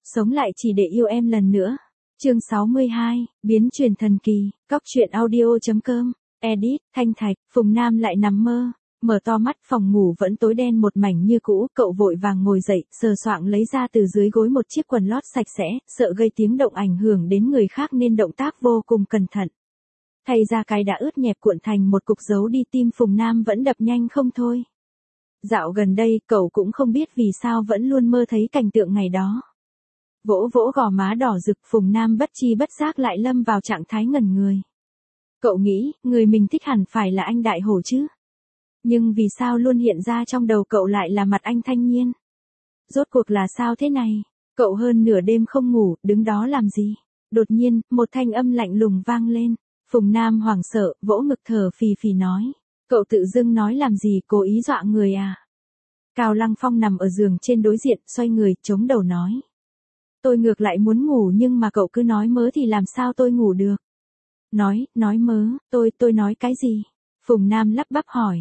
Sống lại chỉ để yêu em lần nữa. Chương 62, biến chuyển thần kỳ, Cóc truyện audio.com, edit, Thanh Thạch, Phùng Nam lại nằm mơ, mở to mắt phòng ngủ vẫn tối đen một mảnh như cũ, cậu vội vàng ngồi dậy, sờ soạng lấy ra từ dưới gối một chiếc quần lót sạch sẽ, sợ gây tiếng động ảnh hưởng đến người khác nên động tác vô cùng cẩn thận. Thay ra cái đã ướt nhẹp cuộn thành một cục dấu đi, tim Phùng Nam vẫn đập nhanh không thôi. Dạo gần đây, cậu cũng không biết vì sao vẫn luôn mơ thấy cảnh tượng ngày đó. Vỗ vỗ gò má đỏ rực, Phùng Nam bất chi bất giác lại lâm vào trạng thái ngẩn người. Cậu nghĩ, người mình thích hẳn phải là anh Đại Hổ chứ. Nhưng vì sao luôn hiện ra trong đầu cậu lại là mặt anh Thanh Nhiên? Rốt cuộc là sao thế này? Cậu hơn nửa đêm không ngủ, đứng đó làm gì? Đột nhiên, một thanh âm lạnh lùng vang lên. Phùng Nam hoảng sợ, vỗ ngực thở phì phì nói. Cậu tự dưng nói làm gì, cố ý dọa người à? Cao Lăng Phong nằm ở giường trên đối diện, xoay người, chống đầu nói. Tôi ngược lại muốn ngủ nhưng mà cậu cứ nói mớ thì làm sao tôi ngủ được? Nói mớ, tôi nói cái gì? Phùng Nam lắp bắp hỏi.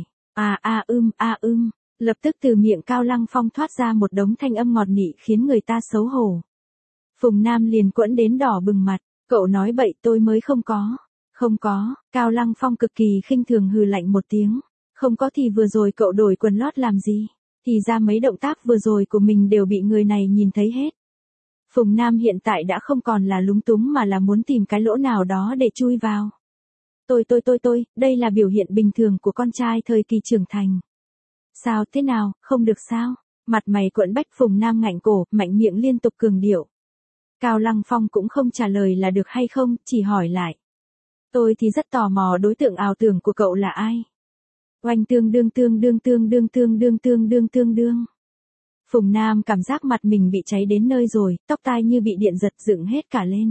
Lập tức từ miệng Cao Lăng Phong thoát ra một đống thanh âm ngọt nị khiến người ta xấu hổ. Phùng Nam liền quẫn đến đỏ bừng mặt. Cậu nói bậy, tôi mới không có. Không có, Cao Lăng Phong cực kỳ khinh thường hừ lạnh một tiếng. Không có thì vừa rồi cậu đổi quần lót làm gì? Thì ra mấy động tác vừa rồi của mình đều bị người này nhìn thấy hết. Phùng Nam hiện tại đã không còn là lúng túng mà là muốn tìm cái lỗ nào đó để chui vào. Đây là biểu hiện bình thường của con trai thời kỳ trưởng thành. Sao thế nào, không được sao? Mặt mày quẫn bách, Phùng Nam ngạnh cổ, mạnh miệng liên tục cường điệu. Cao Lăng Phong cũng không trả lời là được hay không, chỉ hỏi lại. Tôi thì rất tò mò đối tượng ảo tưởng của cậu là ai? Oanh tương đương. Phùng Nam cảm giác mặt mình bị cháy đến nơi rồi, tóc tai như bị điện giật dựng hết cả lên.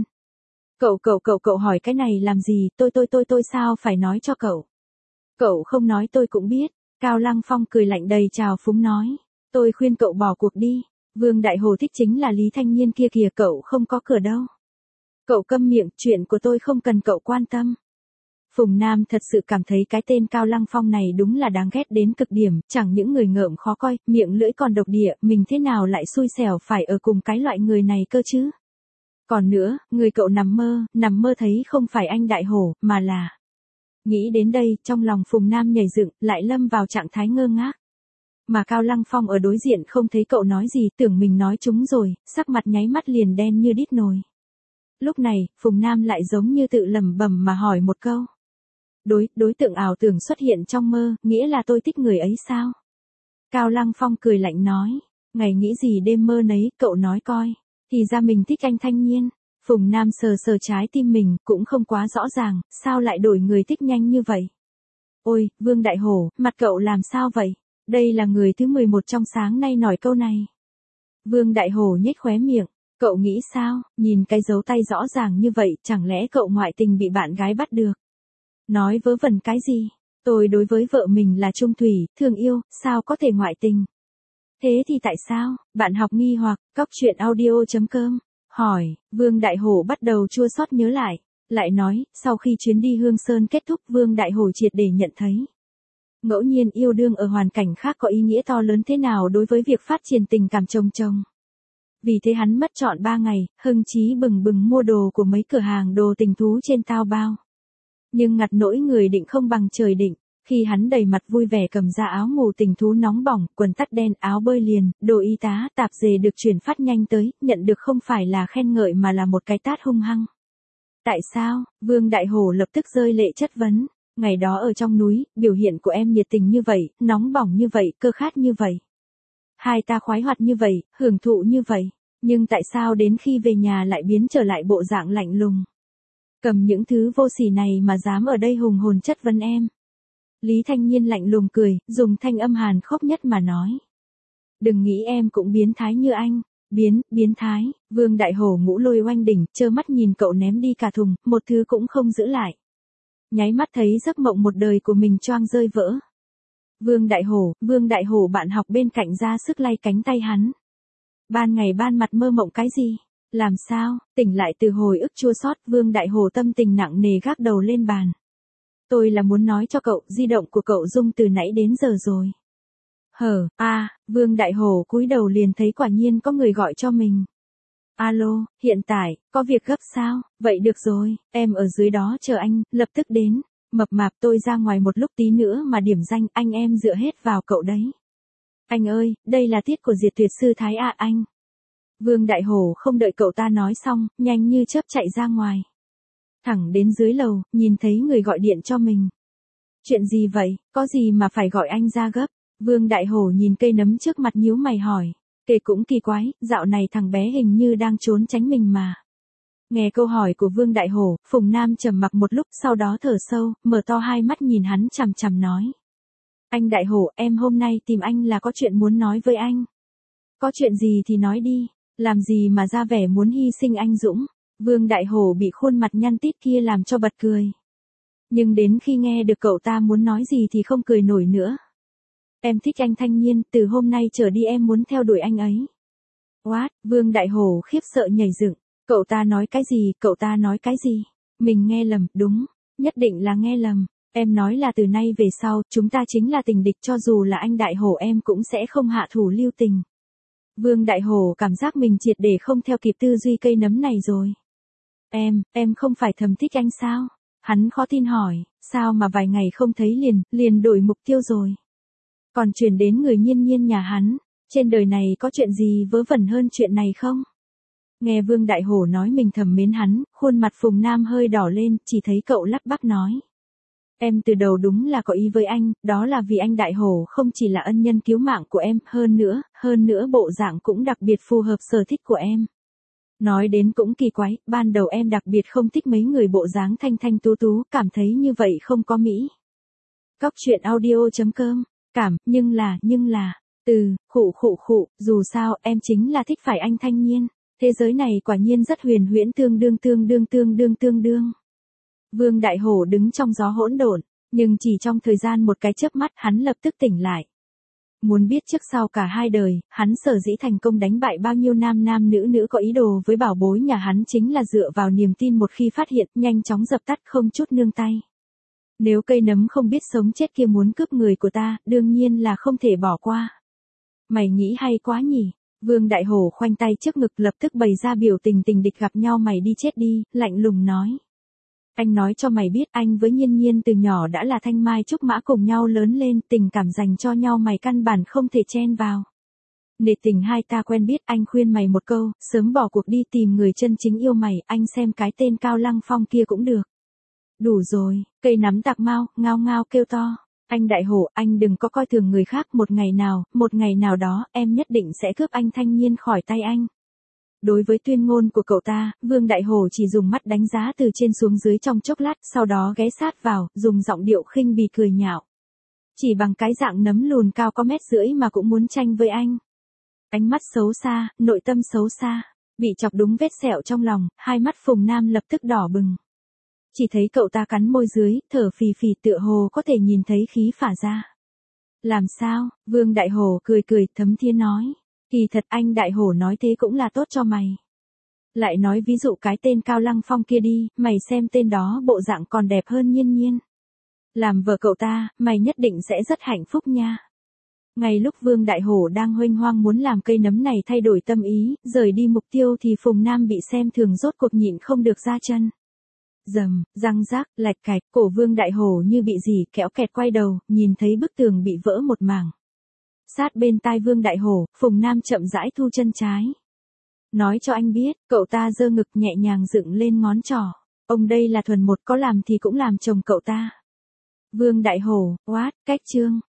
Cậu hỏi cái này làm gì, tôi sao phải nói cho cậu? Cậu không nói tôi cũng biết. Cao Lăng Phong cười lạnh đầy trào phúng nói. Tôi khuyên cậu bỏ cuộc đi. Vương Đại Hồ thích chính là Lý Thanh Nhiên kia kìa, cậu không có cửa đâu. Cậu câm miệng, chuyện của tôi không cần cậu quan tâm. Phùng Nam thật sự cảm thấy cái tên Cao Lăng Phong này đúng là đáng ghét đến cực điểm, chẳng những người ngợm khó coi, miệng lưỡi còn độc địa, mình thế nào lại xui xẻo phải ở cùng cái loại người này cơ chứ? Còn nữa, người cậu nằm mơ thấy không phải anh Đại Hổ, mà là... Nghĩ đến đây, trong lòng Phùng Nam nhảy dựng, lại lâm vào trạng thái ngơ ngác. Mà Cao Lăng Phong ở đối diện không thấy cậu nói gì, tưởng mình nói trúng rồi, sắc mặt nháy mắt liền đen như đít nồi. Lúc này, Phùng Nam lại giống như tự lẩm bẩm mà hỏi một câu. Đối tượng ảo tưởng xuất hiện trong mơ, nghĩa là tôi thích người ấy sao? Cao Lăng Phong cười lạnh nói. Ngày nghĩ gì đêm mơ nấy, cậu nói coi. Thì ra mình thích anh Thanh Nhiên. Phùng Nam sờ trái tim mình, cũng không quá rõ ràng, sao lại đổi người thích nhanh như vậy? Ôi, Vương Đại Hổ, mặt cậu làm sao vậy? Đây là người thứ 11 trong sáng nay nói câu này. Vương Đại Hổ nhếch khóe miệng. Cậu nghĩ sao, nhìn cái dấu tay rõ ràng như vậy, chẳng lẽ cậu ngoại tình bị bạn gái bắt được? Nói vớ vẩn cái gì? Tôi đối với vợ mình là trung thủy, thương yêu, sao có thể ngoại tình? Thế thì tại sao? Bạn học nghi hoặc, Cóc truyện audio.com, hỏi, Vương Đại Hổ bắt đầu chua xót nhớ lại nói, sau khi chuyến đi Hương Sơn kết thúc, Vương Đại Hổ triệt để nhận thấy. Ngẫu nhiên yêu đương ở hoàn cảnh khác có ý nghĩa to lớn thế nào đối với việc phát triển tình cảm chồng chồng. Vì thế hắn mất trọn 3 ngày, hưng chí bừng bừng mua đồ của mấy cửa hàng đồ tình thú trên Taobao. Nhưng ngặt nỗi người định không bằng trời định, khi hắn đầy mặt vui vẻ cầm ra áo ngủ tình thú nóng bỏng, quần tắt đen, áo bơi liền, đồ y tá, tạp dề được chuyển phát nhanh tới, nhận được không phải là khen ngợi mà là một cái tát hung hăng. Tại sao? Vương Đại Hổ lập tức rơi lệ chất vấn. Ngày đó ở trong núi, biểu hiện của em nhiệt tình như vậy, nóng bỏng như vậy, cơ khát như vậy. Hai ta khoái hoạt như vậy, hưởng thụ như vậy. Nhưng tại sao đến khi về nhà lại biến trở lại bộ dạng lạnh lùng? Cầm những thứ vô sỉ này mà dám ở đây hùng hồn chất vấn em. Lý Thanh Nhiên lạnh lùng cười, dùng thanh âm hàn khốc nhất mà nói. Đừng nghĩ em cũng biến thái như anh. Biến thái, Vương Đại Hổ ngũ lôi oanh đỉnh, trơ mắt nhìn cậu ném đi cả thùng, một thứ cũng không giữ lại. Nháy mắt thấy giấc mộng một đời của mình choang rơi vỡ. Vương Đại Hổ bạn học bên cạnh ra sức lay cánh tay hắn. Ban ngày ban mặt mơ mộng cái gì? Làm sao? Tỉnh lại từ hồi ức chua xót, Vương Đại Hổ tâm tình nặng nề gác đầu lên bàn. Tôi là muốn nói cho cậu, di động của cậu rung từ nãy đến giờ rồi. Vương Đại Hổ cúi đầu liền thấy quả nhiên có người gọi cho mình. Alo, hiện tại, có việc gấp sao? Vậy được rồi, em ở dưới đó chờ anh, lập tức đến. Mập mạp tôi ra ngoài một lúc tí nữa mà điểm danh, anh em dựa hết vào cậu đấy. Anh ơi, đây là tiết của Diệt Tuyệt Sư Thái ạ anh. Vương Đại Hổ không đợi cậu ta nói xong, nhanh như chớp chạy ra ngoài. Thẳng đến dưới lầu, nhìn thấy người gọi điện cho mình. Chuyện gì vậy, có gì mà phải gọi anh ra gấp? Vương Đại Hổ nhìn cây nấm trước mặt nhíu mày hỏi. Kể cũng kỳ quái, dạo này thằng bé hình như đang trốn tránh mình mà. Nghe câu hỏi của Vương Đại Hổ, Phùng Nam trầm mặc một lúc sau đó thở sâu, mở to hai mắt nhìn hắn chằm chằm nói. Anh Đại Hổ, em hôm nay tìm anh là có chuyện muốn nói với anh. Có chuyện gì thì nói đi, làm gì mà ra vẻ muốn hy sinh anh Dũng. Vương Đại Hổ bị khuôn mặt nhăn tít kia làm cho bật cười. Nhưng đến khi nghe được cậu ta muốn nói gì thì không cười nổi nữa. Em thích anh Thanh Nhiên, từ hôm nay trở đi em muốn theo đuổi anh ấy. What? Vương Đại Hổ khiếp sợ nhảy dựng. Cậu ta nói cái gì, cậu ta nói cái gì? Mình nghe lầm, đúng, nhất định là nghe lầm. Em nói là từ nay về sau, chúng ta chính là tình địch, cho dù là anh Đại Hổ em cũng sẽ không hạ thủ lưu tình. Vương Đại Hổ cảm giác mình triệt để không theo kịp tư duy cây nấm này rồi. Em không phải thầm thích anh sao? Hắn khó tin hỏi, sao mà vài ngày không thấy liền đổi mục tiêu rồi. Còn chuyển đến người Nhiên Nhiên nhà hắn, trên đời này có chuyện gì vớ vẩn hơn chuyện này không? Nghe Vương Đại Hổ nói mình thầm mến hắn, khuôn mặt Phùng Nam hơi đỏ lên, chỉ thấy cậu lắp bắp nói. Em từ đầu đúng là có ý với anh, đó là vì anh Đại Hổ không chỉ là ân nhân cứu mạng của em, hơn nữa bộ dạng cũng đặc biệt phù hợp sở thích của em. Nói đến cũng kỳ quái, ban đầu em đặc biệt không thích mấy người bộ dáng thanh thanh tú tú, cảm thấy như vậy không có mỹ. Cóc truyện audio.com, nhưng là, khụ, dù sao, em chính là thích phải anh Thanh Nhiên. Thế giới này quả nhiên rất huyền huyễn tương đương. Vương Đại Hổ đứng trong gió hỗn độn, nhưng chỉ trong thời gian một cái chớp mắt hắn lập tức tỉnh lại. Muốn biết trước sau cả hai đời, hắn sở dĩ thành công đánh bại bao nhiêu nam nữ có ý đồ với bảo bối nhà hắn chính là dựa vào niềm tin một khi phát hiện, nhanh chóng dập tắt không chút nương tay. Nếu cây nấm không biết sống chết kia muốn cướp người của ta, đương nhiên là không thể bỏ qua. Mày nghĩ hay quá nhỉ? Vương Đại Hổ khoanh tay trước ngực lập tức bày ra biểu tình tình địch gặp nhau mày đi chết đi, lạnh lùng nói. Anh nói cho mày biết anh với Nhiên Nhiên từ nhỏ đã là thanh mai trúc mã cùng nhau lớn lên, tình cảm dành cho nhau mày căn bản không thể chen vào. Nể tình hai ta quen biết, anh khuyên mày một câu, sớm bỏ cuộc đi tìm người chân chính yêu mày, anh xem cái tên Cao Lăng Phong kia cũng được. Đủ rồi, cây nắm tạc mau, ngao kêu to. Anh Đại Hổ, anh đừng có coi thường người khác, một ngày nào đó, em nhất định sẽ cướp anh Thanh Nhiên khỏi tay anh. Đối với tuyên ngôn của cậu ta, Vương Đại Hổ chỉ dùng mắt đánh giá từ trên xuống dưới trong chốc lát, sau đó ghé sát vào, dùng giọng điệu khinh bỉ cười nhạo. Chỉ bằng cái dạng nấm lùn cao có 1,5 mét mà cũng muốn tranh với anh. Ánh mắt xấu xa, nội tâm xấu xa, bị chọc đúng vết sẹo trong lòng, hai mắt Phùng Nam lập tức đỏ bừng. Chỉ thấy cậu ta cắn môi dưới, thở phì phì tựa hồ có thể nhìn thấy khí phả ra. Làm sao? Vương Đại Hổ cười thấm thía nói. Kỳ thật anh Đại Hổ nói thế cũng là tốt cho mày. Lại nói ví dụ cái tên Cao Lăng Phong kia đi, mày xem tên đó bộ dạng còn đẹp hơn Nhiên Nhiên. Làm vợ cậu ta, mày nhất định sẽ rất hạnh phúc nha. Ngay lúc Vương Đại Hổ đang huênh hoang muốn làm cây nấm này thay đổi tâm ý, rời đi mục tiêu thì Phùng Nam bị xem thường rốt cuộc nhịn không được ra chân. Rầm, răng rác, lạch cạch, cổ Vương Đại Hổ như bị gì kéo kẹt quay đầu, nhìn thấy bức tường bị vỡ một mảng. Sát bên tai Vương Đại Hổ, Phùng Nam chậm rãi thu chân trái. Nói cho anh biết, cậu ta giơ ngực nhẹ nhàng dựng lên ngón trỏ. Ông đây là thuần một, có làm thì cũng làm chồng cậu ta. Vương Đại Hổ, cách chương.